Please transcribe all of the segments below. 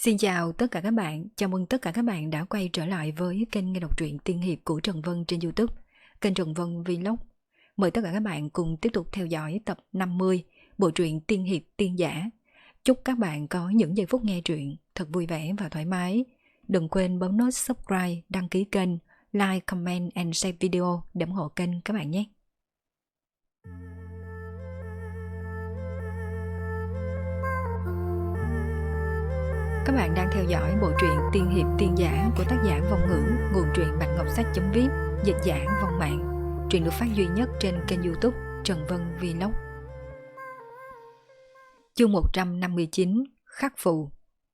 Xin chào tất cả các bạn, chào mừng tất cả các bạn đã quay trở lại với kênh nghe đọc truyện tiên hiệp của Trần Vân trên YouTube, kênh Trần Vân Vlog. Mời tất cả các bạn cùng tiếp tục theo dõi tập 50 bộ truyện tiên hiệp tiên giả. Chúc các bạn có những giây phút nghe truyện thật vui vẻ và thoải mái. Đừng quên bấm nút subscribe, đăng ký kênh, like, comment and share video để ủng hộ kênh các bạn nhé. Các bạn đang theo dõi bộ truyện tiên hiệp tiên giả của tác giả Vong Ngữ, nguồn truyện Bạch Ngọc Sách.vip, dịch giả Vong Mạng. Truyện được phát duy nhất trên kênh YouTube Trần Vân Vlog. Chương 159: Khắc phù.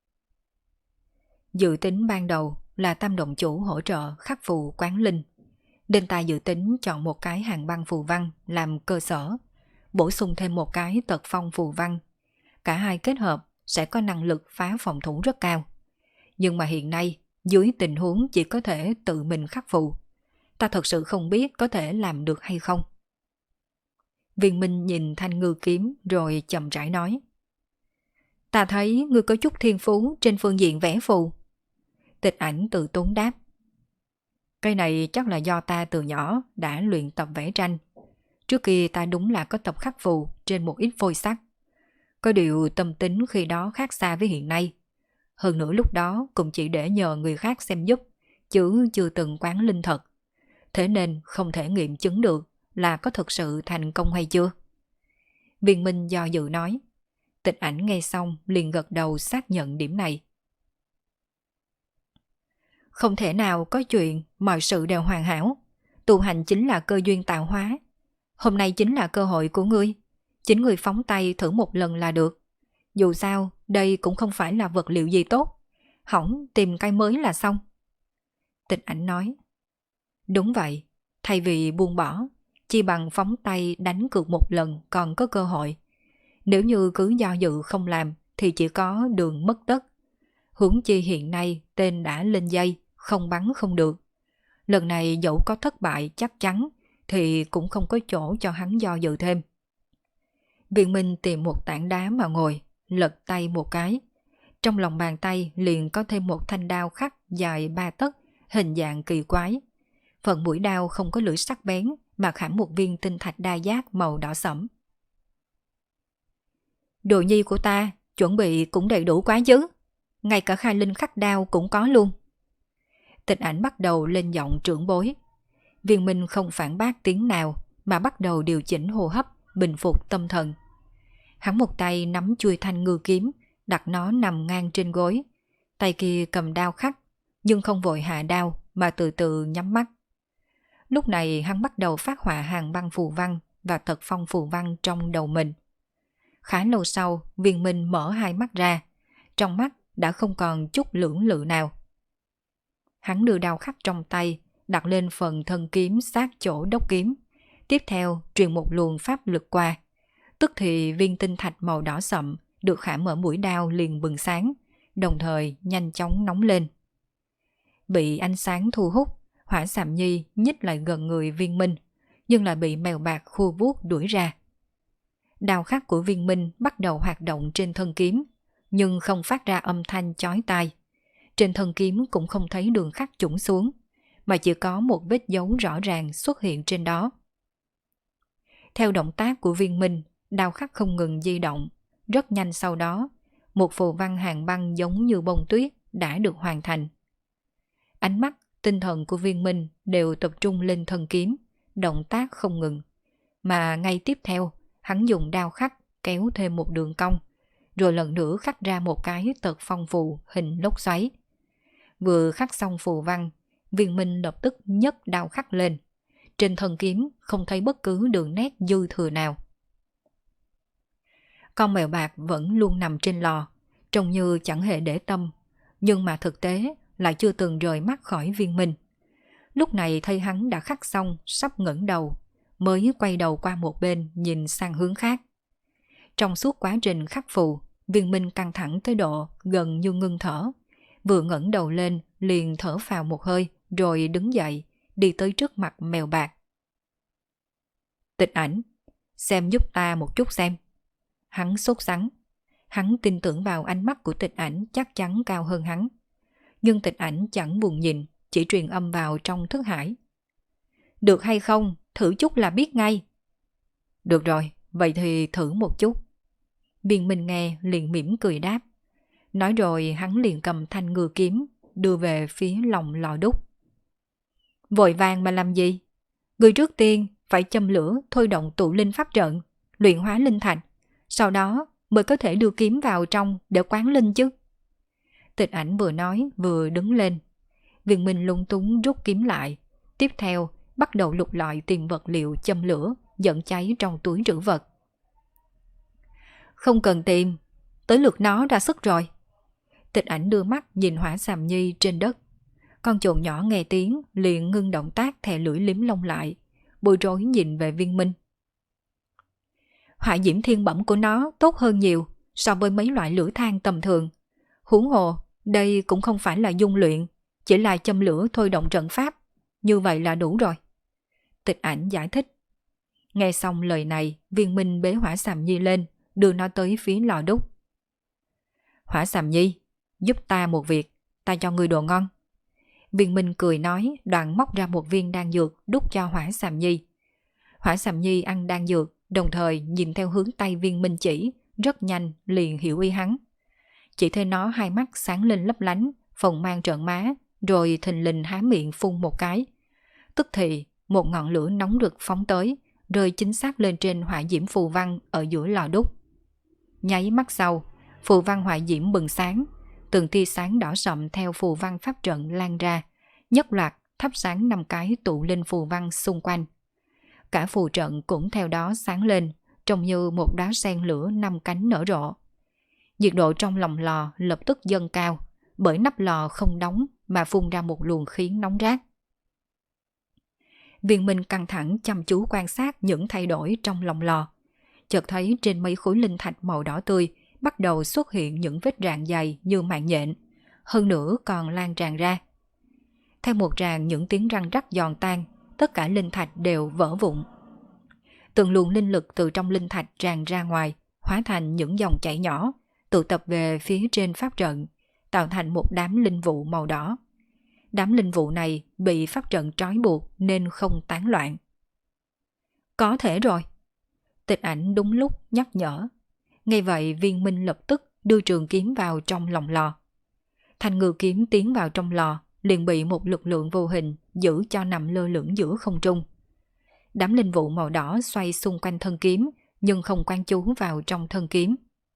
Dự tính ban đầu là Tam động chủ hỗ trợ khắc phù quán linh. Đền tài dự tính chọn một cái hàng băng phù văn làm cơ sở, bổ sung thêm một cái tật phong phù văn. Cả hai kết hợp sẽ có năng lực phá phòng thủ rất cao. Nhưng mà hiện nay, dưới tình huống chỉ có thể tự mình khắc phù, ta thật sự không biết có thể làm được hay không. Viên Minh nhìn thanh ngư kiếm rồi chậm rãi nói: Ta thấy ngươi có chút thiên phú trên phương diện vẽ phù. Tịch Ảnh tự tốn đáp: Cái này chắc là do ta từ nhỏ đã luyện tập vẽ tranh. Trước kia ta đúng là có tập khắc phù trên một ít phôi sắc. Có điều tâm tính khi đó khác xa với hiện nay. Hơn nữa lúc đó cũng chỉ để nhờ người khác xem giúp, chứ chưa từng quán linh thật. Thế nên không thể nghiệm chứng được là có thực sự thành công hay chưa. Viên Minh do dự nói. Tịch Ảnh nghe xong liền gật đầu xác nhận điểm này. Không thể nào có chuyện mọi sự đều hoàn hảo. Tu hành chính là cơ duyên tạo hóa. Hôm nay chính là cơ hội của ngươi. Chính ngươi phóng tay thử một lần là được. Dù sao, đây cũng không phải là vật liệu gì tốt. Hỏng tìm cái mới là xong. Tịch Ảnh nói. Đúng vậy, thay vì buông bỏ, chi bằng phóng tay đánh cược một lần còn có cơ hội. Nếu như cứ do dự không làm thì chỉ có đường mất tất. Huống chi hiện nay tên đã lên dây, không bắn không được. Lần này dẫu có thất bại chắc chắn thì cũng không có chỗ cho hắn do dự thêm. Viên Minh tìm một tảng đá mà ngồi, lật tay một cái. Trong lòng bàn tay liền có thêm một thanh đao khắc dài 3 tấc, hình dạng kỳ quái. Phần mũi đao không có lưỡi sắc bén mà khảm một viên tinh thạch đa giác màu đỏ sẫm. Đồ nhi của ta chuẩn bị cũng đầy đủ quá chứ. Ngay cả khai linh khắc đao cũng có luôn. Tịch Ảnh bắt đầu lên giọng trưởng bối. Viên Minh không phản bác tiếng nào mà bắt đầu điều chỉnh hô hấp, bình phục tâm thần. Hắn một tay nắm chuôi thanh ngư kiếm, đặt nó nằm ngang trên gối. Tay kia cầm đao khắc, nhưng không vội hạ đao mà từ từ nhắm mắt. Lúc này hắn bắt đầu phát họa hàng băng phù văn và tật phong phù văn trong đầu mình. Khá lâu sau, Viên Minh mở hai mắt ra. Trong mắt đã không còn chút lưỡng lự nào. Hắn đưa đao khắc trong tay, đặt lên phần thân kiếm sát chỗ đốc kiếm. Tiếp theo truyền một luồng pháp lực qua. Tức thì viên tinh thạch màu đỏ sậm được khảm ở mũi đao liền bừng sáng, đồng thời nhanh chóng nóng lên. Bị ánh sáng thu hút, Hỏa Sạm Nhi nhích lại gần người Viên Minh, nhưng lại bị mèo bạc khua vuốt đuổi ra. Đao khắc của Viên Minh bắt đầu hoạt động trên thân kiếm, nhưng không phát ra âm thanh chói tai. Trên thân kiếm cũng không thấy đường khắc chủng xuống, mà chỉ có một vết dấu rõ ràng xuất hiện trên đó. Theo động tác của Viên Minh, đao khắc không ngừng di động. Rất nhanh sau đó, một phù văn hàng băng giống như bông tuyết đã được hoàn thành. Ánh mắt, tinh thần của Viên Minh đều tập trung lên thân kiếm, động tác không ngừng. Mà ngay tiếp theo, hắn dùng đao khắc kéo thêm một đường cong, rồi lần nữa khắc ra một cái tật phong phù hình lốc xoáy. Vừa khắc xong phù văn, Viên Minh lập tức nhấc đao khắc lên. Trên thân kiếm không thấy bất cứ đường nét dư thừa nào. Con mèo bạc vẫn luôn nằm trên lò, trông như chẳng hề để tâm, nhưng mà thực tế lại chưa từng rời mắt khỏi Viên Minh. Lúc này thấy hắn đã khắc xong, sắp ngẩng đầu, mới quay đầu qua một bên nhìn sang hướng khác. Trong suốt quá trình khắc phù, Viên Minh căng thẳng tới độ gần như ngưng thở. Vừa ngẩng đầu lên liền thở phào một hơi, rồi đứng dậy, đi tới trước mặt mèo bạc. Tịch Ảnh, xem giúp ta một chút xem. Hắn sốt sắng. Hắn tin tưởng vào ánh mắt của Tịch Ảnh chắc chắn cao hơn hắn. Nhưng Tịch Ảnh chẳng buồn nhìn, chỉ truyền âm vào trong thức hải. Được hay không, thử chút là biết ngay. Được rồi, vậy thì thử một chút. Viên Minh nghe liền mỉm cười đáp. Nói rồi hắn liền cầm thanh ngư kiếm, đưa về phía lòng lò đúc. Vội vàng mà làm gì? Người trước tiên phải châm lửa thôi động tụ linh pháp trận, luyện hóa linh thạch, sau đó mới có thể đưa kiếm vào trong để quán linh chứ. Tịch Ảnh vừa nói vừa đứng lên. Viên Minh lung túng rút kiếm lại, tiếp theo bắt đầu lục lọi tìm vật liệu châm lửa, dẫn cháy trong túi trữ vật. Không cần tìm, tới lượt nó ra sức rồi. Tịch Ảnh đưa mắt nhìn Hỏa Xàm Nhi trên đất. Con trồn nhỏ nghe tiếng liền ngưng động tác thè lưỡi liếm lông lại, bối rối nhìn về Viên Minh. Hỏa diễm thiên bẩm của nó tốt hơn nhiều so với mấy loại lửa than tầm thường. Huống hồ, đây cũng không phải là dung luyện, chỉ là châm lửa thôi động trận pháp. Như vậy là đủ rồi. Tịch Ảnh giải thích. Nghe xong lời này, Viên Minh bế Hỏa Xàm Nhi lên, đưa nó tới phía lò đúc. Hỏa Xàm Nhi, giúp ta một việc, ta cho ngươi đồ ngon. Viên Minh cười nói, đoạn móc ra một viên đan dược đút cho Hỏa Xàm Nhi. Hỏa Xàm Nhi ăn đan dược, đồng thời nhìn theo hướng tay Viên Minh chỉ, rất nhanh liền hiểu ý hắn. Chỉ thấy nó hai mắt sáng lên lấp lánh, phồng mang trợn má, rồi thình lình há miệng phun một cái. Tức thì một ngọn lửa nóng rực phóng tới, rơi chính xác lên trên hỏa diễm phù văn ở giữa lò đúc. Nháy mắt sau, phù văn hỏa diễm bừng sáng, từng tia sáng đỏ sậm theo phù văn pháp trận lan ra, nhất loạt thắp sáng 5 cái tụ linh phù văn xung quanh. Cả phù trận cũng theo đó sáng lên, trông như một đóa sen lửa 5 cánh nở rộ. Nhiệt độ trong lòng lò lập tức dâng cao, bởi nắp lò không đóng mà phun ra một luồng khí nóng rát. Viên Minh căng thẳng chăm chú quan sát những thay đổi trong lòng lò. Chợt thấy trên mấy khối linh thạch màu đỏ tươi bắt đầu xuất hiện những vết rạn dày như mạng nhện, hơn nữa còn lan tràn ra. Theo một tràng những tiếng răng rắc giòn tan, tất cả linh thạch đều vỡ vụn. Từng luồng linh lực từ trong linh thạch tràn ra ngoài, hóa thành những dòng chảy nhỏ, tụ tập về phía trên pháp trận, tạo thành một đám linh vụ màu đỏ. Đám linh vụ này bị pháp trận trói buộc nên không tán loạn. Có thể rồi. Tịch Ảnh đúng lúc nhắc nhở. Ngay vậy Viên Minh lập tức đưa trường kiếm vào trong lòng lò. Thanh ngư kiếm tiến vào trong lò, liền bị một lực lượng vô hình giữ cho nằm lơ lửng giữa không trung. Đám linh vụ màu đỏ xoay xung quanh thân kiếm, nhưng không quan chú vào trong thân kiếm.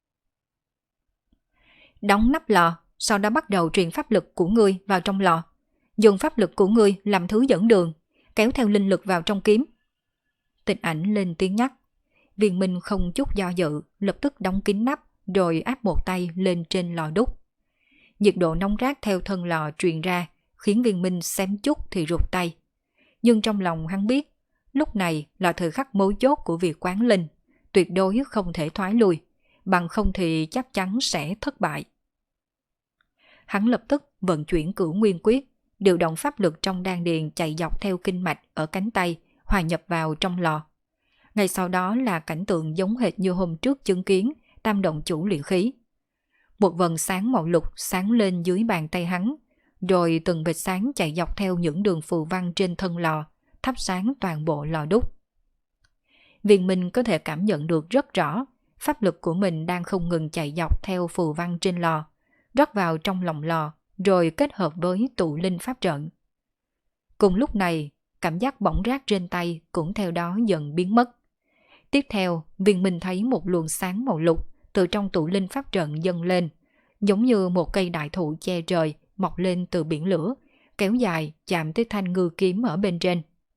Đóng nắp lò, sau đó bắt đầu truyền pháp lực của ngươi vào trong lò. Dùng pháp lực của ngươi làm thứ dẫn đường, kéo theo linh lực vào trong kiếm. Tịch Ảnh lên tiếng nhắc. Viên Minh không chút do dự, lập tức đóng kín nắp, rồi áp một tay lên trên lò đúc. Nhiệt độ nóng rát theo thân lò truyền ra, khiến Viên Minh xém chút thì rụt tay. Nhưng trong lòng hắn biết, lúc này là thời khắc mấu chốt của việc quán linh, tuyệt đối không thể thoái lui, bằng không thì chắc chắn sẽ thất bại. Hắn lập tức vận chuyển Cửu Nguyên Quyết, điều động pháp lực trong đan điền chạy dọc theo kinh mạch ở cánh tay, hòa nhập vào trong lò. Ngay sau đó là cảnh tượng giống hệt như hôm trước chứng kiến Tam Động Chủ luyện khí. Một vầng sáng màu lục sáng lên dưới bàn tay hắn, rồi từng vệt sáng chạy dọc theo những đường phù văn trên thân lò, thắp sáng toàn bộ lò đúc. Viên Minh có thể cảm nhận được rất rõ, pháp lực của mình đang không ngừng chạy dọc theo phù văn trên lò, rót vào trong lòng lò, rồi kết hợp với tụ linh pháp trận. Cùng lúc này, cảm giác bỏng rát trên tay cũng theo đó dần biến mất. Tiếp theo, Viên Minh thấy một luồng sáng màu lục từ trong tụ linh pháp trận dâng lên, giống như một cây đại thụ che trời mọc lên từ biển lửa, kéo dài chạm tới thanh ngư kiếm ở bên trên.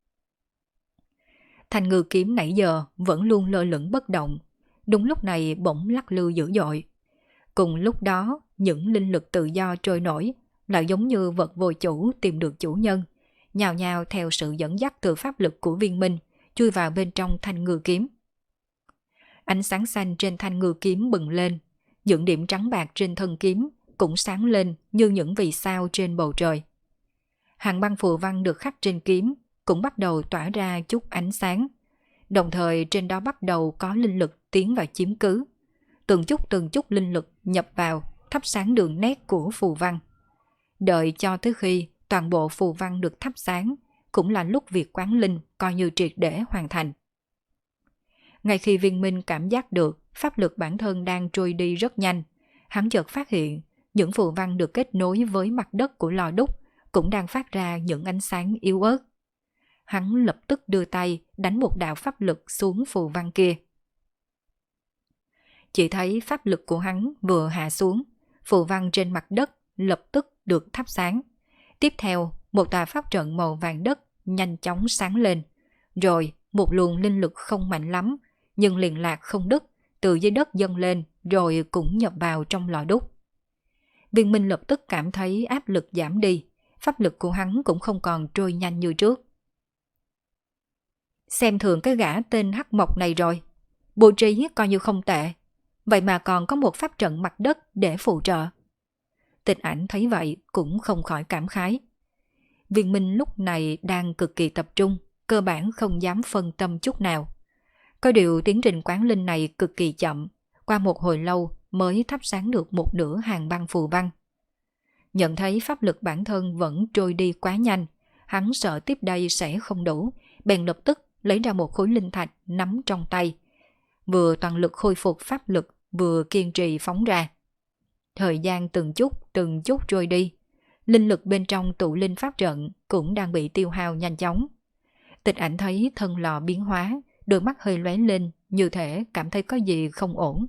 Thanh ngư kiếm nãy giờ vẫn luôn lơ lửng bất động, đúng lúc này bỗng lắc lư dữ dội. Cùng lúc đó, những linh lực tự do trôi nổi, lại giống như vật vô chủ tìm được chủ nhân, nhào nhào theo sự dẫn dắt từ pháp lực của Viên Minh, chui vào bên trong thanh ngư kiếm. Ánh sáng xanh trên thanh ngư kiếm bừng lên, những điểm trắng bạc trên thân kiếm cũng sáng lên như những vì sao trên bầu trời. Hàng băng phù văn được khắc trên kiếm cũng bắt đầu tỏa ra chút ánh sáng, đồng thời trên đó bắt đầu có linh lực tiến vào chiếm cứ. từng chút linh lực nhập vào, thắp sáng đường nét của phù văn. Đợi cho tới khi toàn bộ phù văn được thắp sáng, cũng là lúc việc quán linh coi như triệt để hoàn thành. Ngay khi Viên Minh cảm giác được pháp lực bản thân đang trôi đi rất nhanh, hắn chợt phát hiện những phù văn được kết nối với mặt đất của lò đúc cũng đang phát ra những ánh sáng yếu ớt. Hắn lập tức đưa tay đánh một đạo pháp lực xuống phù văn kia. Chỉ thấy pháp lực của hắn vừa hạ xuống, phù văn trên mặt đất lập tức được thắp sáng. Tiếp theo, một tòa pháp trận màu vàng đất nhanh chóng sáng lên. Rồi, một luồng linh lực không mạnh lắm, nhưng liền lạc không đứt, từ dưới đất dâng lên rồi cũng nhập vào trong lò đúc. Viên Minh lập tức cảm thấy áp lực giảm đi, pháp lực của hắn cũng không còn trôi nhanh như trước. Xem thường cái gã tên Hắc Mộc này rồi, bố trí coi như không tệ, vậy mà còn có một pháp trận mặt đất để phụ trợ. Tịch Ảnh thấy vậy cũng không khỏi cảm khái. Viên Minh lúc này đang cực kỳ tập trung, cơ bản không dám phân tâm chút nào. Có điều tiến trình quán linh này cực kỳ chậm, qua một hồi lâu mới thắp sáng được một nửa hàng băng phù văn. Nhận thấy pháp lực bản thân vẫn trôi đi quá nhanh, hắn sợ tiếp đây sẽ không đủ, bèn lập tức lấy ra một khối linh thạch nắm trong tay, vừa toàn lực khôi phục pháp lực, vừa kiên trì phóng ra. Thời gian từng chút trôi đi, linh lực bên trong tụ linh pháp trận cũng đang bị tiêu hao nhanh chóng. Tịch Ảnh thấy thân lò biến hóa, đôi mắt hơi lóe lên, như thể cảm thấy có gì không ổn.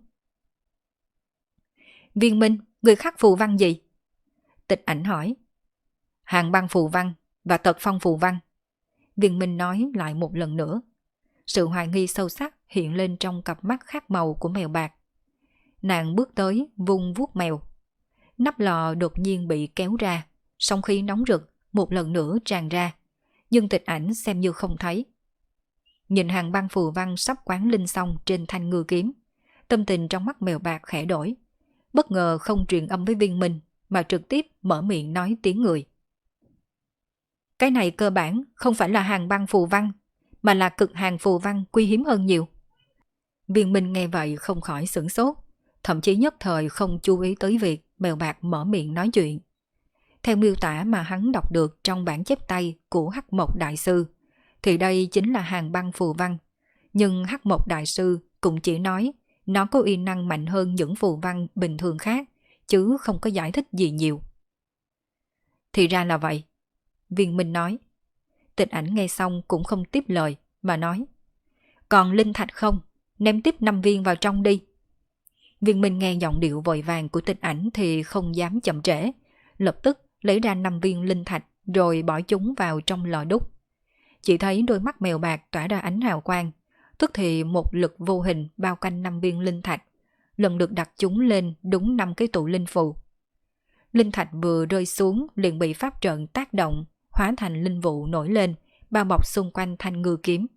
Viên Minh, người khắc phù văn gì? Tịch Ảnh hỏi. Hàng băng phù văn và tật phong phù văn. Viên Minh nói lại một lần nữa. Sự hoài nghi sâu sắc hiện lên trong cặp mắt khác màu của mèo bạc. Nàng bước tới vung vuốt mèo. Nắp lò đột nhiên bị kéo ra, sóng khí nóng rực một lần nữa tràn ra, nhưng Tịch Ảnh xem như không thấy. Nhìn hàng băng phù văn sắp quán linh xong trên thanh ngư kiếm, tâm tình trong mắt mèo bạc khẽ đổi. Bất ngờ không truyền âm với Viên Minh mà trực tiếp mở miệng nói tiếng người. Cái này cơ bản không phải là hàng băng phù văn, mà là cực hàng phù văn quý hiếm hơn nhiều. Viên Minh nghe vậy không khỏi sửng sốt, thậm chí nhất thời không chú ý tới việc mèo bạc mở miệng nói chuyện. Theo miêu tả mà hắn đọc được trong bản chép tay của Hắc Mộc Đại Sư, thì đây chính là hàng băng phù văn. Nhưng Hắc Mộc Đại Sư cũng chỉ nói nó có uy năng mạnh hơn những phù văn bình thường khác, chứ không có giải thích gì nhiều. Thì ra là vậy, Viên Minh nói. Tịch Ảnh nghe xong cũng không tiếp lời, mà nói. Còn linh thạch không? Ném tiếp 5 viên vào trong đi. Viên Minh nghe giọng điệu vội vàng của Tịch Ảnh thì không dám chậm trễ, lập tức lấy ra 5 viên linh thạch rồi bỏ chúng vào trong lò đúc. Chỉ thấy đôi mắt mèo bạc tỏa ra ánh hào quang, tức thì một lực vô hình bao quanh 5 viên linh thạch, lần lượt đặt chúng lên đúng 5 cái tụ linh phù. Linh thạch vừa rơi xuống liền bị pháp trận tác động, hóa thành linh vụ nổi lên, bao bọc xung quanh thanh ngư kiếm.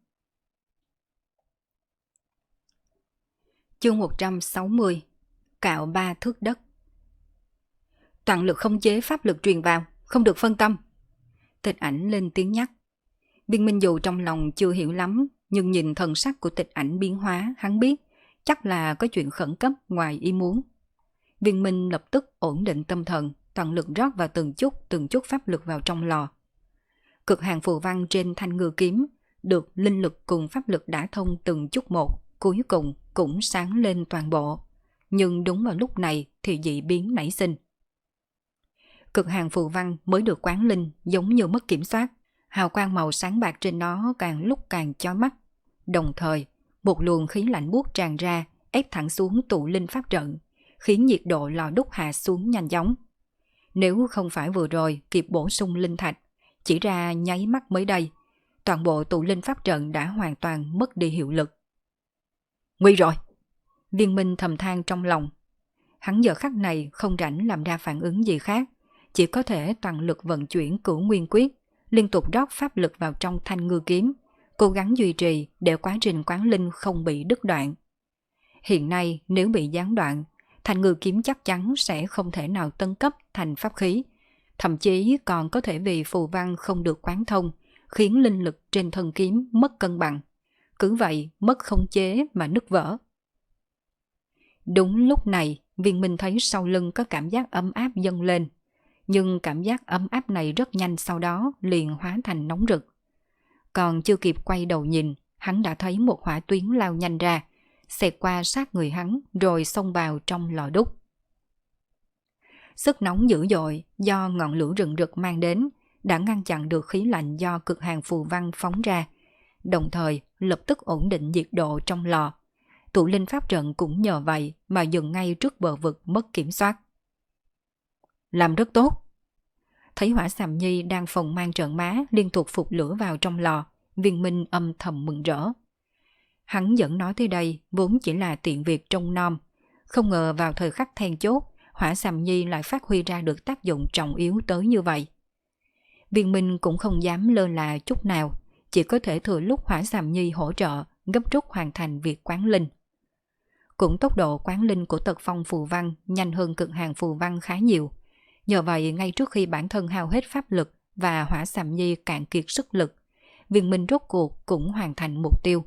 Chương 160. Cạo 3 thước đất. Toàn lực khống chế pháp lực truyền vào, không được phân tâm. Tịch Ảnh lên tiếng nhắc. Viên Minh dù trong lòng chưa hiểu lắm, nhưng nhìn thần sắc của Tịch Ảnh biến hóa, hắn biết chắc là có chuyện khẩn cấp ngoài ý muốn. Viên Minh lập tức ổn định tâm thần, toàn lực rót vào từng chút pháp lực vào trong lò. Cực hàng phù văn trên thanh ngư kiếm được linh lực cùng pháp lực đã thông từng chút một, cuối cùng cũng sáng lên toàn bộ. Nhưng đúng vào lúc này thì dị biến nảy sinh. Cực hàng phù văn mới được quán linh giống như mất kiểm soát, hào quang màu sáng bạc trên nó càng lúc càng chói mắt. Đồng thời, một luồng khí lạnh buốt tràn ra, ép thẳng xuống tụ linh pháp trận, khiến nhiệt độ lò đúc hạ xuống nhanh chóng. Nếu không phải vừa rồi kịp bổ sung linh thạch, chỉ ra nháy mắt mới đây, toàn bộ tụ linh pháp trận đã hoàn toàn mất đi hiệu lực. Nguy rồi! Viên Minh thầm than trong lòng. Hắn giờ khắc này không rảnh làm ra phản ứng gì khác, chỉ có thể toàn lực vận chuyển Cửu Nguyên Quyết, liên tục rót pháp lực vào trong thanh ngư kiếm, cố gắng duy trì để quá trình quán linh không bị đứt đoạn. Hiện nay nếu bị gián đoạn, thanh ngư kiếm chắc chắn sẽ không thể nào tấn cấp thành pháp khí, thậm chí còn có thể vì phù văn không được quán thông, khiến linh lực trên thân kiếm mất cân bằng. Cứ vậy mất khống chế mà nứt vỡ. Đúng lúc này, Viên Minh thấy sau lưng có cảm giác ấm áp dâng lên. Nhưng cảm giác ấm áp này rất nhanh sau đó liền hóa thành nóng rực. Còn chưa kịp quay đầu nhìn, hắn đã thấy một hỏa tuyến lao nhanh ra, xẹt qua sát người hắn rồi xông vào trong lò đúc. Sức nóng dữ dội do ngọn lửa rừng rực mang đến đã ngăn chặn được khí lạnh do cực hàn phù văn phóng ra, đồng thời lập tức ổn định nhiệt độ trong lò. Tụ linh pháp trận cũng nhờ vậy mà dừng ngay trước bờ vực mất kiểm soát. Làm rất tốt. Thấy Hỏa Sàm Nhi đang phòng mang trợn má liên tục phục lửa vào trong lò, Viên Minh âm thầm mừng rỡ. Hắn dẫn nói tới đây vốn chỉ là tiện việc trông nom, không ngờ vào thời khắc then chốt, Hỏa Sàm Nhi lại phát huy ra được tác dụng trọng yếu tới như vậy. Viên Minh cũng không dám lơ là chút nào, chỉ có thể thừa lúc Hỏa Sàm Nhi hỗ trợ gấp rút hoàn thành việc quán linh. Cũng tốc độ quán linh của Tật Phong phù văn nhanh hơn cực hàn phù văn khá nhiều. Nhờ vậy ngay trước khi bản thân hao hết pháp lực và Hỏa Sàm Nhi cạn kiệt sức lực, Viên Minh rốt cuộc cũng hoàn thành mục tiêu.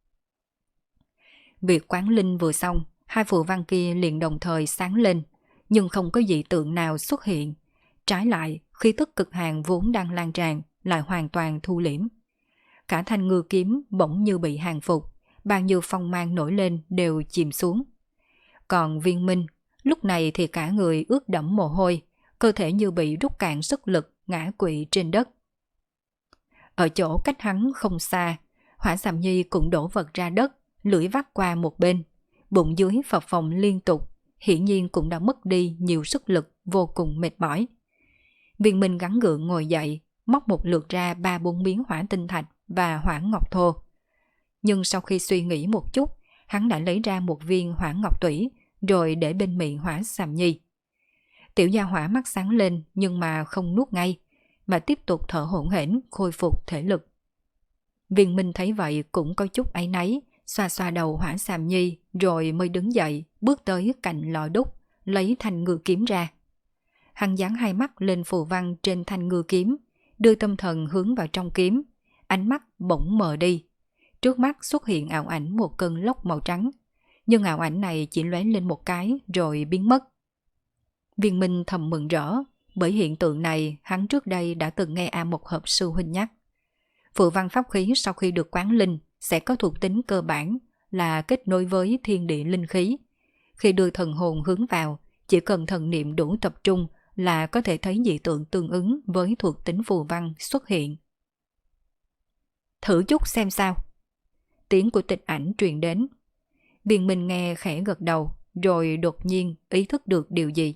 Việc quán linh vừa xong, hai phù văn kia liền đồng thời sáng lên, nhưng không có dị tượng nào xuất hiện. Trái lại, khí tức cực hàn vốn đang lan tràn lại hoàn toàn thu liễm. Cả thanh ngư kiếm bỗng như bị hàng phục, bao nhiêu phong mang nổi lên đều chìm xuống. Còn Viên Minh, lúc này thì cả người ướt đẫm mồ hôi, cơ thể như bị rút cạn sức lực, ngã quỵ trên đất. Ở chỗ cách hắn không xa, Hỏa Sàm Nhi cũng đổ vật ra đất, lưỡi vắt qua một bên, bụng dưới phập phồng liên tục, hiển nhiên cũng đã mất đi nhiều sức lực, vô cùng mệt mỏi. Viên Minh gắng gượng ngồi dậy, móc một lượt ra 3-4 miếng hỏa tinh thạch và hỏa ngọc thô. Nhưng sau khi suy nghĩ một chút, hắn đã lấy ra một viên hỏa ngọc tủy, rồi để bên miệng Hỏa Sàm Nhi. Tiểu gia hỏa mắt sáng lên nhưng mà không nuốt ngay, mà tiếp tục thở hổn hển khôi phục thể lực. Viên Minh thấy vậy cũng có chút áy náy, xoa xoa đầu Hỏa Sàm Nhi rồi mới đứng dậy, bước tới cạnh lò đúc, lấy thanh ngư kiếm ra. Hắn dán hai mắt lên phù văn trên thanh ngư kiếm, đưa tâm thần hướng vào trong kiếm, ánh mắt bỗng mờ đi. Trước mắt xuất hiện ảo ảnh một cơn lốc màu trắng, nhưng ảo ảnh này chỉ lóe lên một cái rồi biến mất. Viên Minh thầm mừng rỡ, bởi hiện tượng này hắn trước đây đã từng nghe A Mộc Hợp sư huynh nhắc. Phù văn pháp khí sau khi được quán linh sẽ có thuộc tính cơ bản là kết nối với thiên địa linh khí. Khi đưa thần hồn hướng vào, chỉ cần thần niệm đủ tập trung là có thể thấy dị tượng tương ứng với thuộc tính phù văn xuất hiện. Thử chút xem sao. Tiếng của Tịch Ảnh truyền đến. Viên Minh nghe khẽ gật đầu, rồi đột nhiên ý thức được điều gì.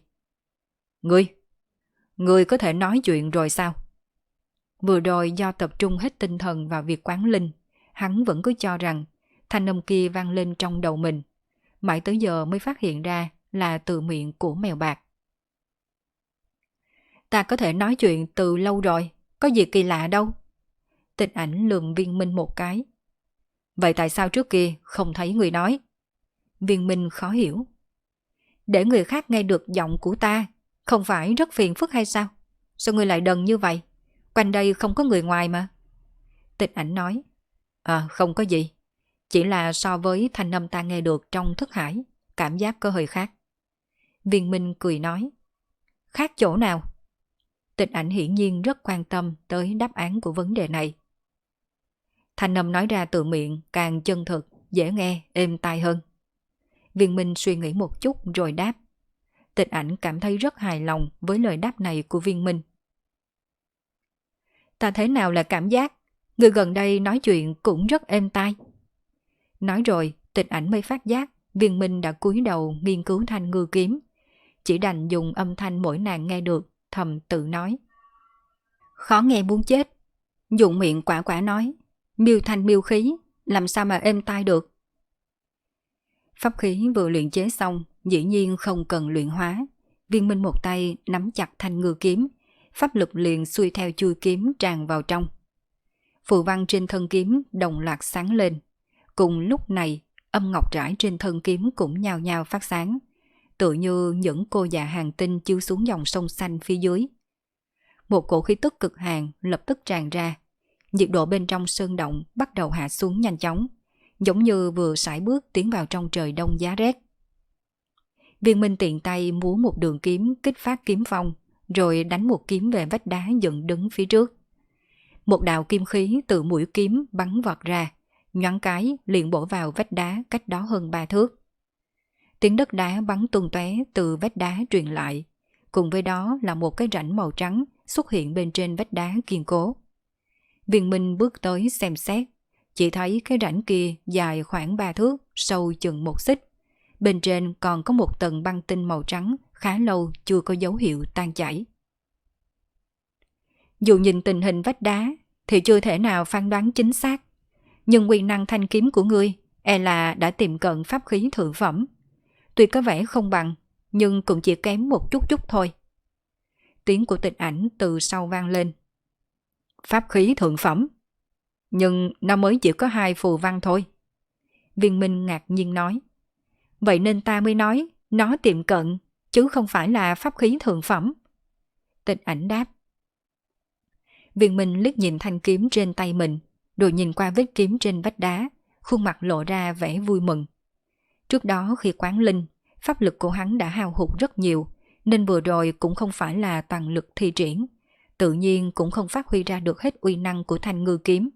Ngươi có thể nói chuyện rồi sao? Vừa rồi do tập trung hết tinh thần vào việc quán linh, hắn vẫn cứ cho rằng thanh âm kia vang lên trong đầu mình. Mãi tới giờ mới phát hiện ra là từ miệng của mèo bạc. Ta có thể nói chuyện từ lâu rồi, có gì kỳ lạ đâu. Tịch Ảnh lườm Viên Minh một cái. Vậy tại sao trước kia không thấy người nói? Viên Minh khó hiểu. Để người khác nghe được giọng của ta, không phải rất phiền phức hay sao? Sao người lại đần như vậy? Quanh đây không có người ngoài mà. Tịch Ảnh nói. Không có gì. Chỉ là so với thanh âm ta nghe được trong thức hải, cảm giác có hơi khác. Viên Minh cười nói. Khác chỗ nào? Tịch Ảnh hiển nhiên rất quan tâm tới đáp án của vấn đề này. Thanh âm nói ra từ miệng càng chân thực, dễ nghe, êm tai hơn. Viên Minh suy nghĩ một chút rồi đáp. Tịch Ảnh cảm thấy rất hài lòng với lời đáp này của Viên Minh. Ta thế nào là cảm giác, người gần đây nói chuyện cũng rất êm tai. Nói rồi, Tịch Ảnh mới phát giác Viên Minh đã cúi đầu nghiên cứu thanh ngư kiếm. Chỉ đành dùng âm thanh mỗi nàng nghe được, thầm tự nói. Khó nghe muốn chết. Dụng miệng quả quả nói. Miêu thanh miêu khí, làm sao mà êm tai được. Pháp khí vừa luyện chế xong, dĩ nhiên không cần luyện hóa. Viên Minh một tay nắm chặt thanh ngư kiếm, pháp lực liền xuôi theo chui kiếm tràn vào trong. Phù văn trên thân kiếm đồng loạt sáng lên. Cùng lúc này, âm ngọc rải trên thân kiếm cũng nhao nhao phát sáng, tựa như những cô già hàng tinh chiếu xuống dòng sông xanh phía dưới. Một cổ khí tức cực hàn lập tức tràn ra, nhiệt độ bên trong sơn động bắt đầu hạ xuống nhanh chóng, giống như vừa sải bước tiến vào trong trời đông giá rét. Viên Minh tiện tay múa một đường kiếm kích phát kiếm phong, rồi đánh một kiếm về vách đá dựng đứng phía trước. Một đạo kim khí từ mũi kiếm bắn vọt ra, nhoáng cái liền bổ vào vách đá cách đó hơn 3 thước. Tiếng đất đá bắn tung tóe từ vách đá truyền lại, cùng với đó là một cái rãnh màu trắng xuất hiện bên trên vách đá kiên cố. Viên Minh bước tới xem xét, chỉ thấy cái rãnh kia dài khoảng 3 thước, sâu chừng 1 xích. Bên trên còn có một tầng băng tinh màu trắng khá lâu chưa có dấu hiệu tan chảy. Dù nhìn tình hình vách đá thì chưa thể nào phán đoán chính xác, nhưng uy năng thanh kiếm của ngươi e là đã tiệm cận pháp khí thượng phẩm. Tuy có vẻ không bằng, nhưng cũng chỉ kém một chút chút thôi. Tiếng của Tịch Ảnh từ sau vang lên. Pháp khí thượng phẩm? Nhưng nó mới chỉ có 2 phù văn thôi. Viên Minh ngạc nhiên nói. Vậy nên ta mới nói nó tiệm cận, chứ không phải là pháp khí thượng phẩm. Tịch Ảnh đáp. Viên Minh liếc nhìn thanh kiếm trên tay mình, rồi nhìn qua vết kiếm trên vách đá, khuôn mặt lộ ra vẻ vui mừng. Trước đó khi quán linh, pháp lực của hắn đã hao hụt rất nhiều, nên vừa rồi cũng không phải là toàn lực thi triển, tự nhiên cũng không phát huy ra được hết uy năng của thanh ngư kiếm.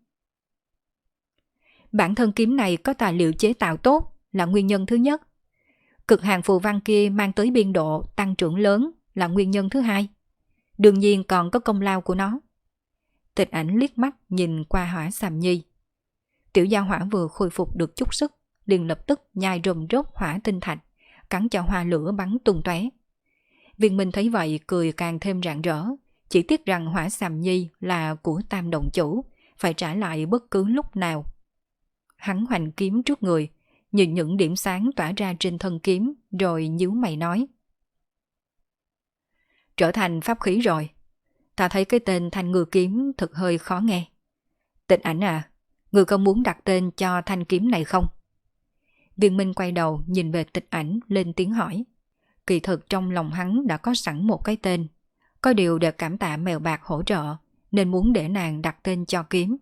Bản thân kiếm này có tài liệu chế tạo tốt là nguyên nhân thứ nhất. Cực hạn phù văn kia mang tới biên độ tăng trưởng lớn là nguyên nhân thứ hai. Đương nhiên còn có công lao của nó. Tịch Ảnh liếc mắt nhìn qua Hỏa Xàm Nhi. Tiểu gia hỏa vừa khôi phục được chút sức, liền lập tức nhai rồng rốt hỏa tinh thạch, cắn cho hoa lửa bắn tung tóe. Viên Minh thấy vậy cười càng thêm rạng rỡ, chỉ tiếc rằng Hỏa Xàm Nhi là của Tam Động Chủ, phải trả lại bất cứ lúc nào. Hắn hoành kiếm trước người, nhìn những điểm sáng tỏa ra trên thân kiếm, rồi nhíu mày nói. Trở thành pháp khí rồi. Ta thấy cái tên thanh ngư kiếm thật hơi khó nghe. Tịch Ảnh à, người có muốn đặt tên cho thanh kiếm này không? Viên Minh quay đầu nhìn về Tịch Ảnh lên tiếng hỏi. Kỳ thực trong lòng hắn đã có sẵn một cái tên, có điều để cảm tạ mèo bạc hỗ trợ, nên muốn để nàng đặt tên cho kiếm.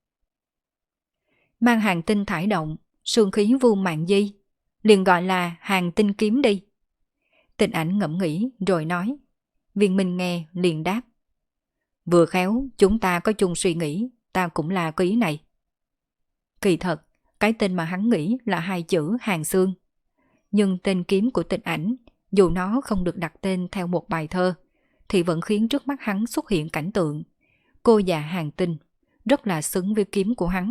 Mang hàng tinh thải động, sương khí vu mạng di, liền gọi là hàng tinh kiếm đi. Tịch Ảnh ngẫm nghĩ rồi nói. Viên Minh nghe liền đáp. Vừa khéo chúng ta có chung suy nghĩ, ta cũng là có ý này. Kỳ thật, cái tên mà hắn nghĩ là 2 chữ hàng xương. Nhưng tên kiếm của Tịch Ảnh, dù nó không được đặt tên theo một bài thơ, thì vẫn khiến trước mắt hắn xuất hiện cảnh tượng cô già hàng tinh, rất là xứng với kiếm của hắn.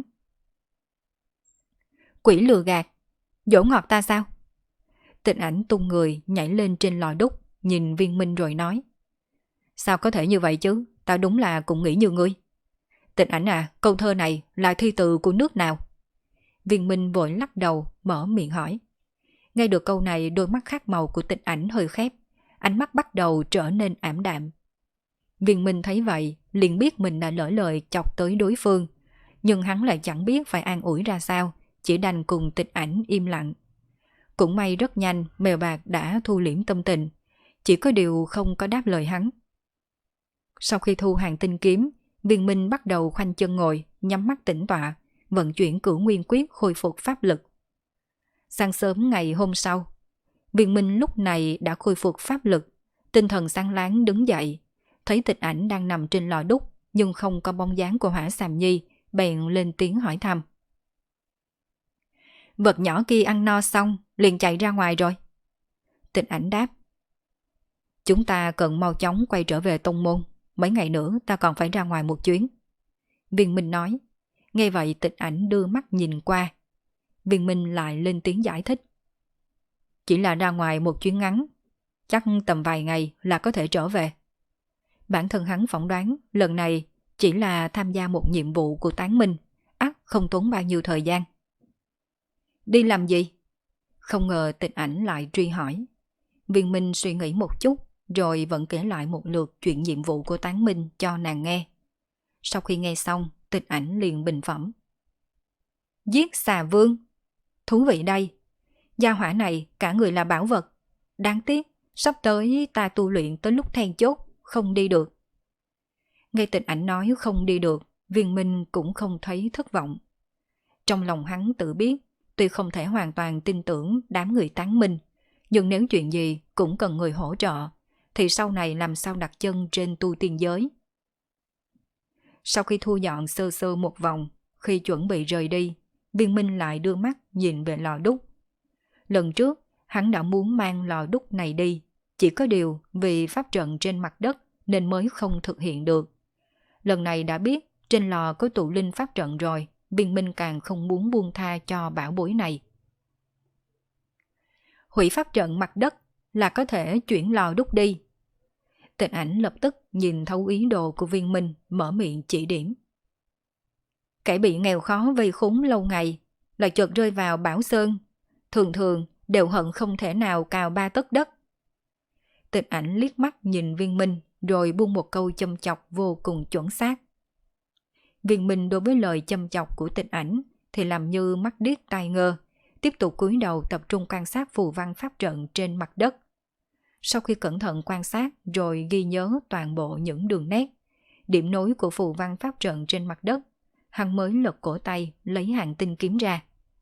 Quỷ lừa gạt, dỗ ngọt ta sao? Tịch Ảnh tung người nhảy lên trên lò đúc, nhìn Viên Minh rồi nói. Sao có thể như vậy chứ, ta đúng là cũng nghĩ như ngươi. Tịch Ảnh à, câu thơ này là thi từ của nước nào? Viên Minh vội lắc đầu, mở miệng hỏi. Nghe được câu này, đôi mắt khác màu của Tịch Ảnh hơi khép, ánh mắt bắt đầu trở nên ảm đạm. Viên Minh thấy vậy, liền biết mình đã lỡ lời chọc tới đối phương, nhưng hắn lại chẳng biết phải an ủi ra sao, chỉ đành cùng Tịch Ảnh im lặng. Cũng may rất nhanh mèo bạc đã thu liễm tâm tình, chỉ có điều không có đáp lời hắn. Sau khi thu hàng tinh kiếm, Viên Minh bắt đầu khoanh chân ngồi, nhắm mắt tĩnh tọa, vận chuyển Cửu Nguyên Quyết khôi phục pháp lực. Sáng sớm ngày hôm sau, Viên Minh lúc này đã khôi phục pháp lực, tinh thần sáng láng đứng dậy, thấy Tịch Ảnh đang nằm trên lò đúc nhưng không có bóng dáng của Hỏa Xàm Nhi, bèn lên tiếng hỏi thăm. Vật nhỏ kia ăn no xong liền chạy ra ngoài rồi. Tịch Ảnh đáp. Chúng ta cần mau chóng quay trở về tông môn, mấy ngày nữa ta còn phải ra ngoài một chuyến. Viên Minh nói. Nghe vậy Tịch Ảnh đưa mắt nhìn qua. Viên Minh lại lên tiếng giải thích. Chỉ là ra ngoài một chuyến ngắn, chắc tầm vài ngày là có thể trở về. Bản thân hắn phỏng đoán lần này chỉ là tham gia một nhiệm vụ của Tán Minh, ắt không tốn bao nhiêu thời gian. Đi làm gì? Không ngờ Tịch Ảnh lại truy hỏi. Viên Minh suy nghĩ một chút, rồi vẫn kể lại một lượt chuyện nhiệm vụ của Tán Minh cho nàng nghe. Sau khi nghe xong, Tịch Ảnh liền bình phẩm. Giết xà vương. Thú vị đây. Gia hỏa này cả người là bảo vật. Đáng tiếc, sắp tới ta tu luyện tới lúc then chốt, không đi được. Nghe Tịch Ảnh nói không đi được, Viên Minh cũng không thấy thất vọng. Trong lòng hắn tự biết, tuy không thể hoàn toàn tin tưởng đám người Tán Minh, Nhưng nếu chuyện gì cũng cần người hỗ trợ, thì sau này làm sao đặt chân trên tu tiên giới. Sau khi thu dọn sơ sơ một vòng, khi chuẩn bị rời đi, Viên Minh lại đưa mắt nhìn về lò đúc. Lần trước, hắn đã muốn mang lò đúc này đi, chỉ có điều vì pháp trận trên mặt đất nên mới không thực hiện được. Lần này đã biết trên lò có tụ linh pháp trận rồi, Viên Minh càng không muốn buông tha cho bảo bối này. Hủy pháp trận mặt đất là có thể chuyển lò đúc đi. Tịch Ảnh lập tức nhìn thấu ý đồ của Viên Minh, mở miệng chỉ điểm. Kẻ bị nghèo khó vây khốn lâu ngày, lại chợt rơi vào bão sơn, thường thường đều hận không thể nào cào 3 tấc đất. Tịch Ảnh liếc mắt nhìn Viên Minh, rồi buông một câu châm chọc vô cùng chuẩn xác. Viên Minh đối với lời châm chọc của Tịch Ảnh thì làm như mắt điếc tai ngơ, tiếp tục cúi đầu tập trung quan sát phù văn pháp trận trên mặt đất. Sau khi cẩn thận quan sát rồi ghi nhớ toàn bộ những đường nét, điểm nối của phù văn pháp trận trên mặt đất, hắn mới lật cổ tay lấy hàng tinh kiếm ra.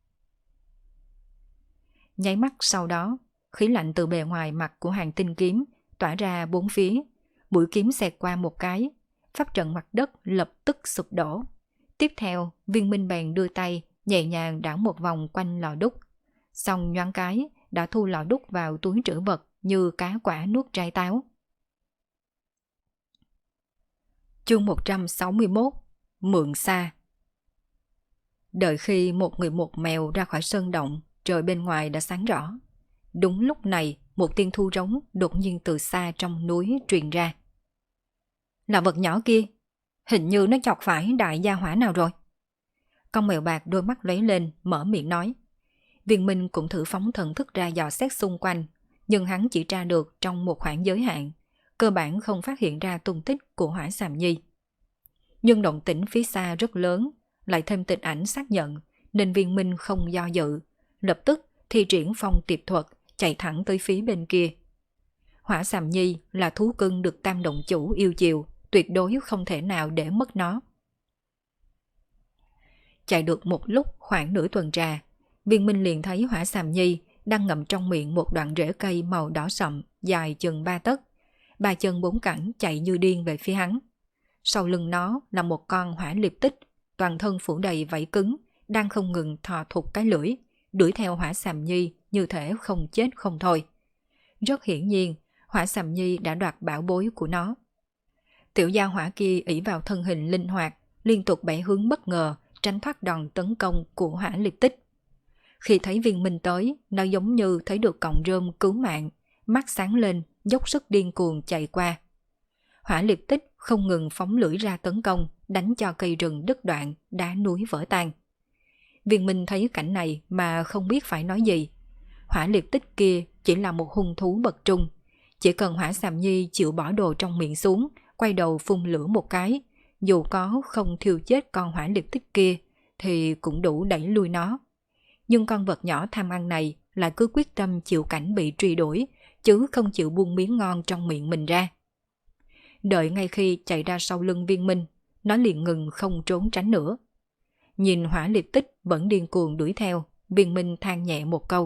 Nháy mắt sau đó, khí lạnh từ bề ngoài mặt của hàng tinh kiếm tỏa ra bốn phía, mũi kiếm xẹt qua một cái, pháp trận mặt đất lập tức sụp đổ. Tiếp theo, Viên Minh bèn đưa tay nhẹ nhàng đảo một vòng quanh lò đúc, xong nhoáng cái đã thu lò đúc vào túi trữ vật như cá quả nuốt trái táo. Chương 161: Mượn xa. Đợi khi một người một mèo ra khỏi sơn động, trời bên ngoài đã sáng rõ. Đúng lúc này, một tiếng thu rống đột nhiên từ xa trong núi truyền ra. Là vật nhỏ kia, hình như nó chọc phải đại gia hỏa nào rồi. Con mèo bạc đôi mắt lóe lên, mở miệng nói. Viên Minh cũng thử phóng thần thức ra dò xét xung quanh, nhưng hắn chỉ tra được trong một khoảng giới hạn, cơ bản không phát hiện ra tung tích của Hỏa Xàm Nhi. Nhưng động tĩnh phía xa rất lớn, lại thêm Tịch Ảnh xác nhận, nên Viên Minh không do dự, lập tức thi triển phong tiệp thuật, chạy thẳng tới phía bên kia. Hỏa Xàm Nhi là thú cưng được Tam Động Chủ yêu chiều, tuyệt đối không thể nào để mất nó. Chạy được một lúc khoảng nửa tuần trà, Viên Minh liền thấy Hỏa Xàm Nhi đang ngậm trong miệng một đoạn rễ cây màu đỏ sậm dài chừng 3 tấc, 3 chân 4 cẳng chạy như điên về phía hắn. Sau lưng nó là một con hỏa liệp tích, toàn thân phủ đầy vảy cứng, đang không ngừng thò thụt cái lưỡi, đuổi theo Hỏa Xàm Nhi như thể không chết không thôi. Rất hiển nhiên, Hỏa Xàm Nhi đã đoạt bảo bối của nó. Tiểu gia hỏa kia ỷ vào thân hình linh hoạt, liên tục bẻ hướng bất ngờ, tránh thoát đòn tấn công của hỏa liệp tích. Khi thấy Viên Minh tới, nó giống như thấy được cọng rơm cứu mạng, mắt sáng lên, dốc sức điên cuồng chạy qua. Hỏa liệp tích không ngừng phóng lưỡi ra tấn công, đánh cho cây rừng đứt đoạn, đá núi vỡ tan. Viên Minh thấy cảnh này mà không biết phải nói gì. Hỏa liệp tích kia chỉ là một hung thú bậc trung, chỉ cần Hỏa Xàm Nhi chịu bỏ đồ trong miệng xuống, quay đầu phun lửa một cái, dù có không thiêu chết con hỏa liệp tích kia thì cũng đủ đẩy lui nó. Nhưng con vật nhỏ tham ăn này lại cứ quyết tâm chịu cảnh bị truy đuổi, chứ không chịu buông miếng ngon trong miệng mình ra. Đợi ngay khi chạy ra sau lưng Viên Minh, nó liền ngừng không trốn tránh nữa. Nhìn hỏa liệp tích vẫn điên cuồng đuổi theo, Viên Minh than nhẹ một câu.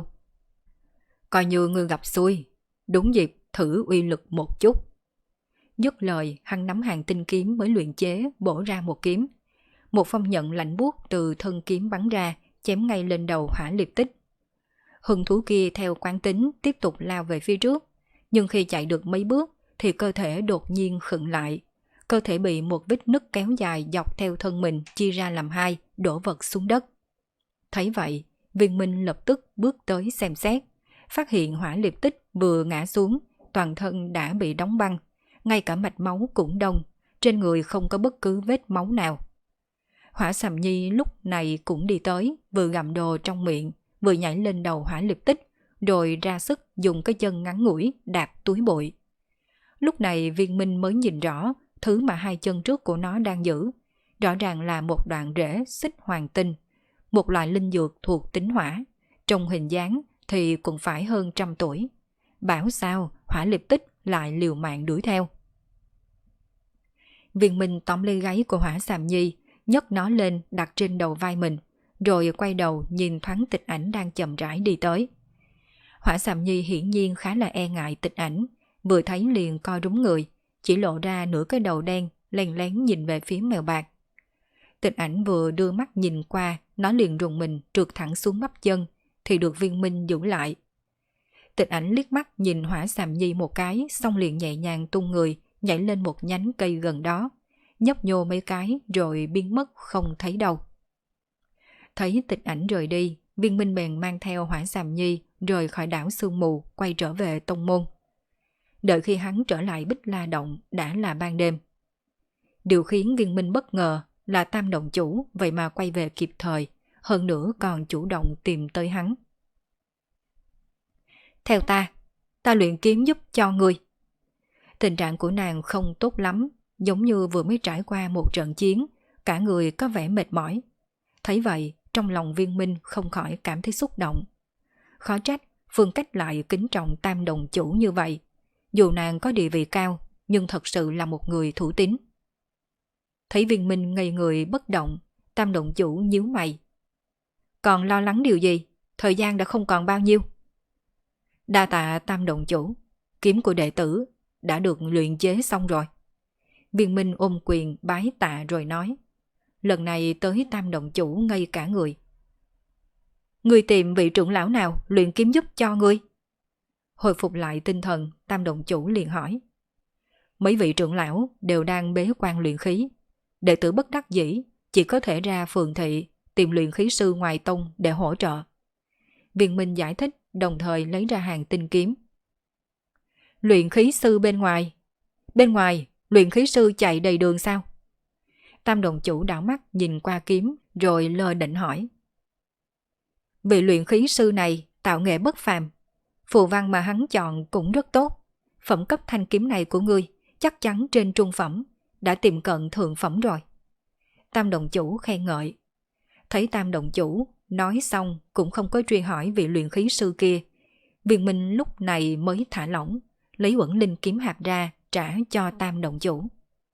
Coi như ngươi gặp xui, đúng dịp thử uy lực một chút. Dứt lời, hắn nắm hàng tinh kiếm mới luyện chế, bổ ra một kiếm. Một phong nhận lạnh buốt từ thân kiếm bắn ra, chém ngay lên đầu hỏa liệp tích. Hung thú kia theo quán tính tiếp tục lao về phía trước, nhưng khi chạy được mấy bước thì cơ thể đột nhiên khựng lại. Cơ thể bị một vết nứt kéo dài dọc theo thân mình chia ra làm hai, đổ vật xuống đất. Thấy vậy, Viên Minh lập tức bước tới xem xét, phát hiện hỏa liệp tích vừa ngã xuống, toàn thân đã bị đóng băng, ngay cả mạch máu cũng đông, trên người không có bất cứ vết máu nào. Hỏa Xàm Nhi lúc này cũng đi tới, vừa gặm đồ trong miệng, vừa nhảy lên đầu hỏa liệp tích, rồi ra sức dùng cái chân ngắn ngủi đạp túi bụi. Lúc này Viên Minh mới nhìn rõ thứ mà hai chân trước của nó đang giữ, rõ ràng là một đoạn rễ xích hoàng tinh, một loại linh dược thuộc tính hỏa, trong hình dáng thì cũng phải hơn 100 tuổi. Bảo sao hỏa liệp tích lại liều mạng đuổi theo. Viên Minh tóm lấy gáy của Hỏa Xàm Nhi, nhấc nó lên đặt trên đầu vai mình, rồi quay đầu nhìn thoáng Tịch Ảnh đang chậm rãi đi tới. Hỏa Sàm Nhi hiển nhiên khá là e ngại Tịch Ảnh, vừa thấy liền co rúm người, chỉ lộ ra nửa cái đầu đen, lén lén nhìn về phía mèo bạc. Tịch Ảnh vừa đưa mắt nhìn qua, nó liền rùng mình trượt thẳng xuống bắp chân, thì được Viên Minh giữ lại. Tịch Ảnh liếc mắt nhìn Hỏa Sàm Nhi một cái, xong liền nhẹ nhàng tung người, nhảy lên một nhánh cây gần đó, nhấp nhô mấy cái rồi biến mất không thấy đâu. Thấy Tịch Ảnh rời đi, Viên Minh bèn mang theo Hỏa Sàm Nhi rời khỏi đảo Sương Mù, quay trở về tông môn. Đợi khi hắn trở lại Bích La Động đã là ban đêm. Điều khiến Viên Minh bất ngờ là Tam Động Chủ vậy mà quay về kịp thời, hơn nữa còn chủ động tìm tới hắn. Theo ta luyện kiếm giúp cho ngươi. Tình trạng của nàng không tốt lắm, giống như vừa mới trải qua một trận chiến, cả người có vẻ mệt mỏi. Thấy vậy, trong lòng Viên Minh không khỏi cảm thấy xúc động. Khó trách Phương Cách lại kính trọng Tam Đồng Chủ như vậy. Dù nàng có địa vị cao, nhưng thật sự là một người thủ tín. Thấy Viên Minh ngây người bất động, Tam Đồng Chủ nhíu mày. Còn lo lắng điều gì? Thời gian đã không còn bao nhiêu. Đa tạ Tam Đồng Chủ, kiếm của đệ tử đã được luyện chế xong rồi. Viên Minh ôm quyền bái tạ rồi nói. Lần này tới Tam Đồng Chủ ngây cả người. Ngươi tìm vị trưởng lão nào luyện kiếm giúp cho ngươi? Hồi phục lại tinh thần, Tam Đồng Chủ liền hỏi. Mấy vị trưởng lão đều đang bế quan luyện khí. Đệ tử bất đắc dĩ, chỉ có thể ra phường thị tìm luyện khí sư ngoài tông để hỗ trợ. Viên Minh giải thích, đồng thời lấy ra hàng tinh kiếm. Luyện khí sư bên ngoài? Bên ngoài, luyện khí sư chạy đầy đường sao? Tam Đồng Chủ đảo mắt nhìn qua kiếm, rồi lơ đễnh hỏi. Vị luyện khí sư này tạo nghệ bất phàm. Phù văn mà hắn chọn cũng rất tốt. Phẩm cấp thanh kiếm này của ngươi chắc chắn trên trung phẩm, đã tiệm cận thượng phẩm rồi. Tam Đồng Chủ khen ngợi. Thấy Tam Đồng Chủ nói xong cũng không có truy hỏi vị luyện khí sư kia. Viên Minh lúc này mới thả lỏng, lấy Uẩn Linh kiếm hạp ra trả cho Tam Đồng Chủ.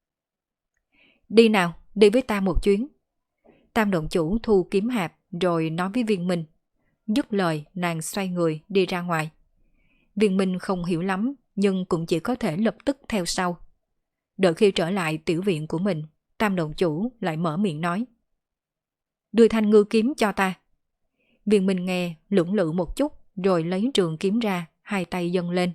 Đi nào, đi với ta một chuyến. Tam Đồng Chủ thu kiếm hạp rồi nói với Viên Minh. Dứt lời nàng xoay người đi ra ngoài. Viên Minh không hiểu lắm, nhưng cũng chỉ có thể lập tức theo sau. Đợi khi trở lại tiểu viện của mình, Tam Đồng Chủ lại mở miệng nói. Đưa thanh ngư kiếm cho ta. Viên Minh nghe lưỡng lự một chút, rồi lấy trường kiếm ra, hai tay dâng lên.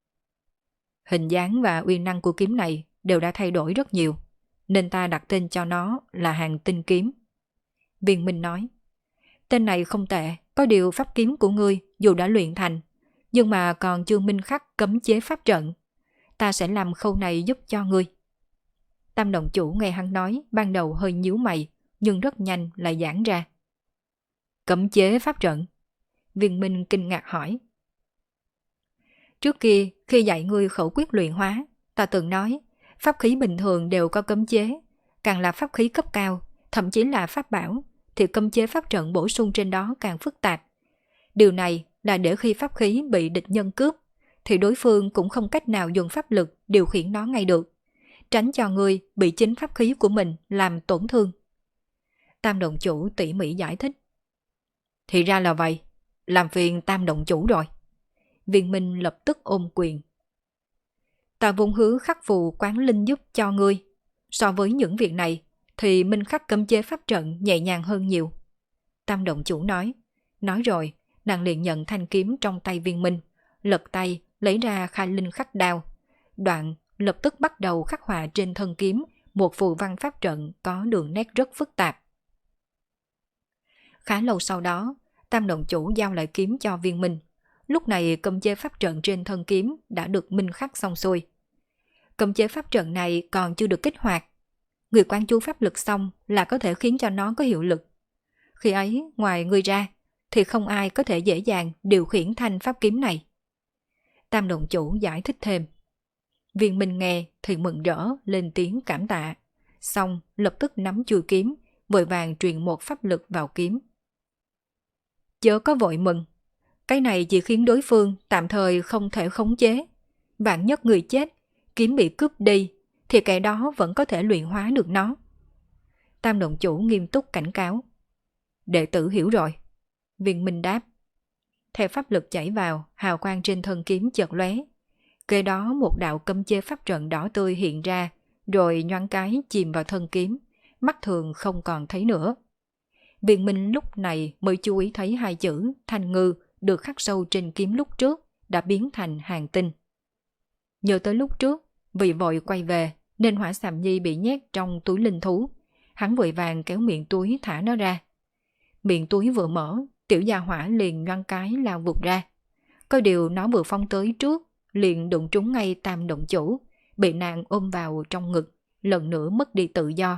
Hình dáng và uy năng của kiếm này đều đã thay đổi rất nhiều, nên ta đặt tên cho nó là Hàng Tinh Kiếm. Viên Minh nói. Tên này không tệ, có điều pháp kiếm của ngươi dù đã luyện thành, nhưng mà còn chưa minh khắc cấm chế pháp trận. Ta sẽ làm khâu này giúp cho ngươi. Tam Đồng Chủ nghe hắn nói, ban đầu hơi nhíu mày, nhưng rất nhanh lại giãn ra. Cấm chế pháp trận? Viên Minh kinh ngạc hỏi. Trước kia, khi dạy ngươi khẩu quyết luyện hóa, ta từng nói, pháp khí bình thường đều có cấm chế, càng là pháp khí cấp cao, thậm chí là pháp bảo, thì cấm chế pháp trận bổ sung trên đó càng phức tạp. Điều này là để khi pháp khí bị địch nhân cướp, thì đối phương cũng không cách nào dùng pháp lực điều khiển nó ngay được, tránh cho ngươi bị chính pháp khí của mình làm tổn thương. Tam Đồng Chủ tỉ mỉ giải thích. Thì ra là vậy, làm phiền Tam Đồng Chủ rồi. Viên Minh lập tức ôm quyền. Ta vốn hứa khắc phù quán linh giúp cho ngươi. So với những việc này, thì minh khắc cấm chế pháp trận nhẹ nhàng hơn nhiều. Tam Đồng Chủ nói. Nói rồi, nàng liền nhận thanh kiếm trong tay Viên Minh, lật tay lấy ra khai linh khắc đao. Đoạn lập tức bắt đầu khắc họa trên thân kiếm một phù văn pháp trận có đường nét rất phức tạp. Khá lâu sau đó, Tam Đồng Chủ giao lại kiếm cho Viên Minh. Lúc này cấm chế pháp trận trên thân kiếm đã được minh khắc xong xuôi. Cấm chế pháp trận này còn chưa được kích hoạt. Người quan chú pháp lực xong là có thể khiến cho nó có hiệu lực. Khi ấy, ngoài người ra, thì không ai có thể dễ dàng điều khiển thanh pháp kiếm này. Tam Đồng Chủ giải thích thêm. Viên Minh nghe thì mừng rỡ lên tiếng cảm tạ. Xong lập tức nắm chuôi kiếm, vội vàng truyền một pháp lực vào kiếm. Chớ có vội mừng. Cái này chỉ khiến đối phương tạm thời không thể khống chế. Vạn nhất người chết, kiếm bị cướp đi, thì kẻ đó vẫn có thể luyện hóa được nó. Tam Đồng Chủ nghiêm túc cảnh cáo. Đệ tử hiểu rồi. Viên Minh đáp. Theo pháp lực chảy vào, hào quang trên thân kiếm chợt lóe. Kế đó một đạo cấm chế pháp trận đỏ tươi hiện ra, rồi nhoáng cái chìm vào thân kiếm, mắt thường không còn thấy nữa. Viên Minh lúc này mới chú ý thấy hai chữ Thanh Ngư được khắc sâu trên kiếm lúc trước đã biến thành hàng tinh. Nhớ tới lúc trước, vì vội quay về nên Hỏa Sàm Nhi bị nhét trong túi linh thú. Hắn vội vàng kéo miệng túi thả nó ra. Miệng túi vừa mở, tiểu gia hỏa liền nhoáng cái lao vụt ra. Có điều nó vừa phóng tới trước, liền đụng trúng ngay Tam động chủ, bị nàng ôm vào trong ngực, lần nữa mất đi tự do.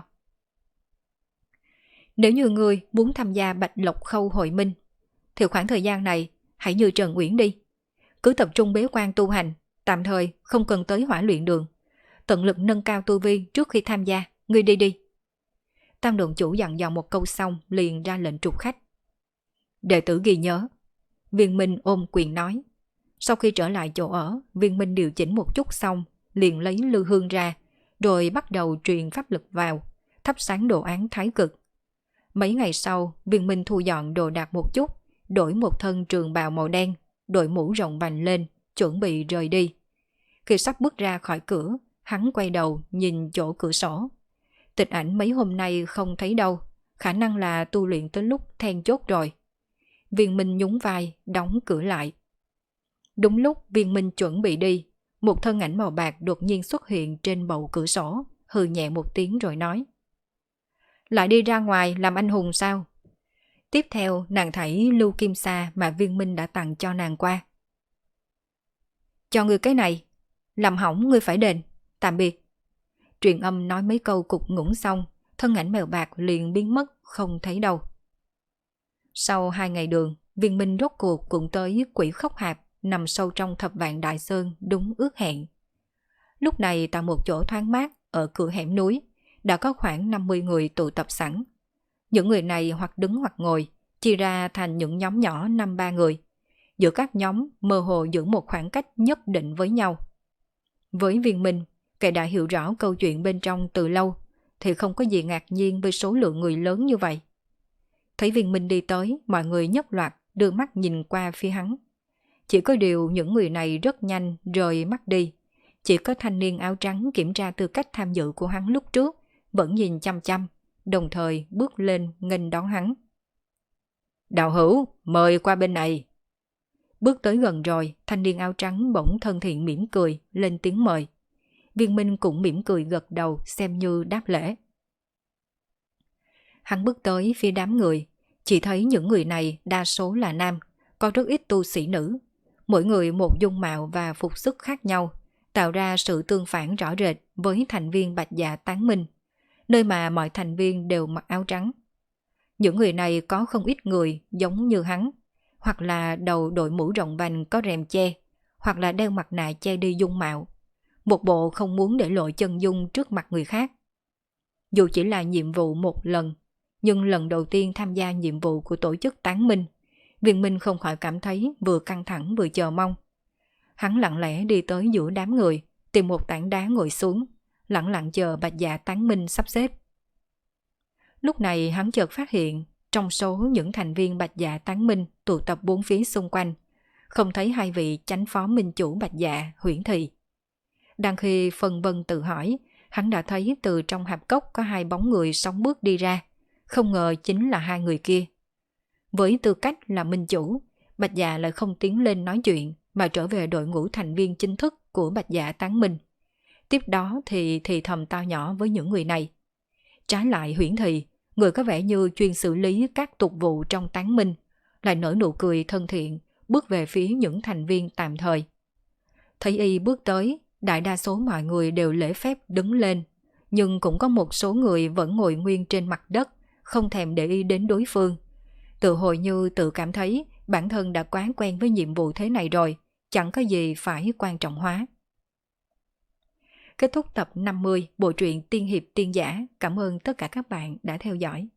Nếu như ngươi muốn tham gia Bạch Lộc Khâu hội minh, thì khoảng thời gian này hãy như Trần Uyển đi. Cứ tập trung bế quan tu hành, tạm thời không cần tới hỏa luyện đường. Tận lực nâng cao tu vi trước khi tham gia, ngươi đi đi. Tam động chủ dặn dò một câu xong liền ra lệnh trục khách. Đệ tử ghi nhớ. Viên Minh ôm quyền nói. Sau khi trở lại chỗ ở, Viên Minh điều chỉnh một chút xong, liền lấy lư hương ra, rồi bắt đầu truyền pháp lực vào, thắp sáng đồ án thái cực. Mấy ngày sau, Viên Minh thu dọn đồ đạc một chút, đổi một thân trường bào màu đen, đội mũ rộng vành lên, chuẩn bị rời đi. Khi sắp bước ra khỏi cửa, hắn quay đầu nhìn chỗ cửa sổ. Tịch Ảnh mấy hôm nay không thấy đâu, khả năng là tu luyện tới lúc then chốt rồi. Viên Minh nhún vai, đóng cửa lại. Đúng lúc Viên Minh chuẩn bị đi, một thân ảnh màu bạc đột nhiên xuất hiện trên bầu cửa sổ, hừ nhẹ một tiếng rồi nói. Lại đi ra ngoài làm anh hùng sao? Tiếp theo nàng thảy lưu kim sa mà Viên Minh đã tặng cho nàng qua. Cho ngươi cái này, làm hỏng ngươi phải đền, tạm biệt. Truyền âm nói mấy câu cục ngủng xong, thân ảnh mèo bạc liền biến mất không thấy đâu. Sau 2 ngày đường, Viên Minh rốt cuộc cũng tới Quỷ Khốc Hạp nằm sâu trong Thập Vạn Đại Sơn đúng ước hẹn. Lúc này tại một chỗ thoáng mát ở cửa hẻm núi, đã có khoảng 50 người tụ tập sẵn. Những người này hoặc đứng hoặc ngồi, chia ra thành những nhóm nhỏ 5-3 người. Giữa các nhóm mơ hồ giữ một khoảng cách nhất định với nhau. Với Viên Minh, kẻ đã hiểu rõ câu chuyện bên trong từ lâu, thì không có gì ngạc nhiên với số lượng người lớn như vậy. Thấy Viên Minh đi tới, mọi người nhất loạt đưa mắt nhìn qua phía hắn. Chỉ có điều những người này rất nhanh rời mắt đi. Chỉ có thanh niên áo trắng kiểm tra tư cách tham dự của hắn lúc trước, vẫn nhìn chăm chăm, đồng thời bước lên nghênh đón hắn. Đạo hữu, mời qua bên này. Bước tới gần rồi, thanh niên áo trắng bỗng thân thiện mỉm cười, lên tiếng mời. Viên Minh cũng mỉm cười gật đầu xem như đáp lễ. Hắn bước tới phía đám người, chỉ thấy những người này đa số là nam, có rất ít tu sĩ nữ. Mỗi người một dung mạo và phục sức khác nhau, tạo ra sự tương phản rõ rệt với thành viên Bạch Dạ Tán Minh, nơi mà mọi thành viên đều mặc áo trắng. Những người này có không ít người giống như hắn, hoặc là đầu đội mũ rộng vành có rèm che, hoặc là đeo mặt nạ che đi dung mạo. Một bộ không muốn để lộ chân dung trước mặt người khác. Dù chỉ là nhiệm vụ một lần, nhưng lần đầu tiên tham gia nhiệm vụ của tổ chức Tán Minh, Viên Minh không khỏi cảm thấy vừa căng thẳng vừa chờ mong. Hắn lặng lẽ đi tới giữa đám người, tìm một tảng đá ngồi xuống, lặng lặng chờ Bạch Dạ Tán Minh sắp xếp. Lúc này hắn chợt phát hiện, trong số những thành viên Bạch Dạ Tán Minh tụ tập bốn phía xung quanh, không thấy hai vị chánh phó minh chủ Bạch Dạ, Huyễn Thị. Đang khi phân vân tự hỏi, hắn đã thấy từ trong hạp cốc có 2 bóng người sóng bước đi ra, không ngờ chính là 2 người kia. Với tư cách là minh chủ, Bạch Dạ lại không tiến lên nói chuyện mà trở về đội ngũ thành viên chính thức của Bạch Dạ Tán Minh. Tiếp đó thì thầm to nhỏ với những người này. Trái lại Huyễn Thị, người có vẻ như chuyên xử lý các tục vụ trong Tán Minh, lại nở nụ cười thân thiện, bước về phía những thành viên tạm thời. Thấy y bước tới, đại đa số mọi người đều lễ phép đứng lên, nhưng cũng có một số người vẫn ngồi nguyên trên mặt đất, không thèm để ý đến đối phương. Tự hồi như tự cảm thấy bản thân đã quá quen với nhiệm vụ thế này rồi, chẳng có gì phải quan trọng hóa. Kết thúc tập 50 bộ truyện Tiên Hiệp Tiên Giả. Cảm ơn tất cả các bạn đã theo dõi.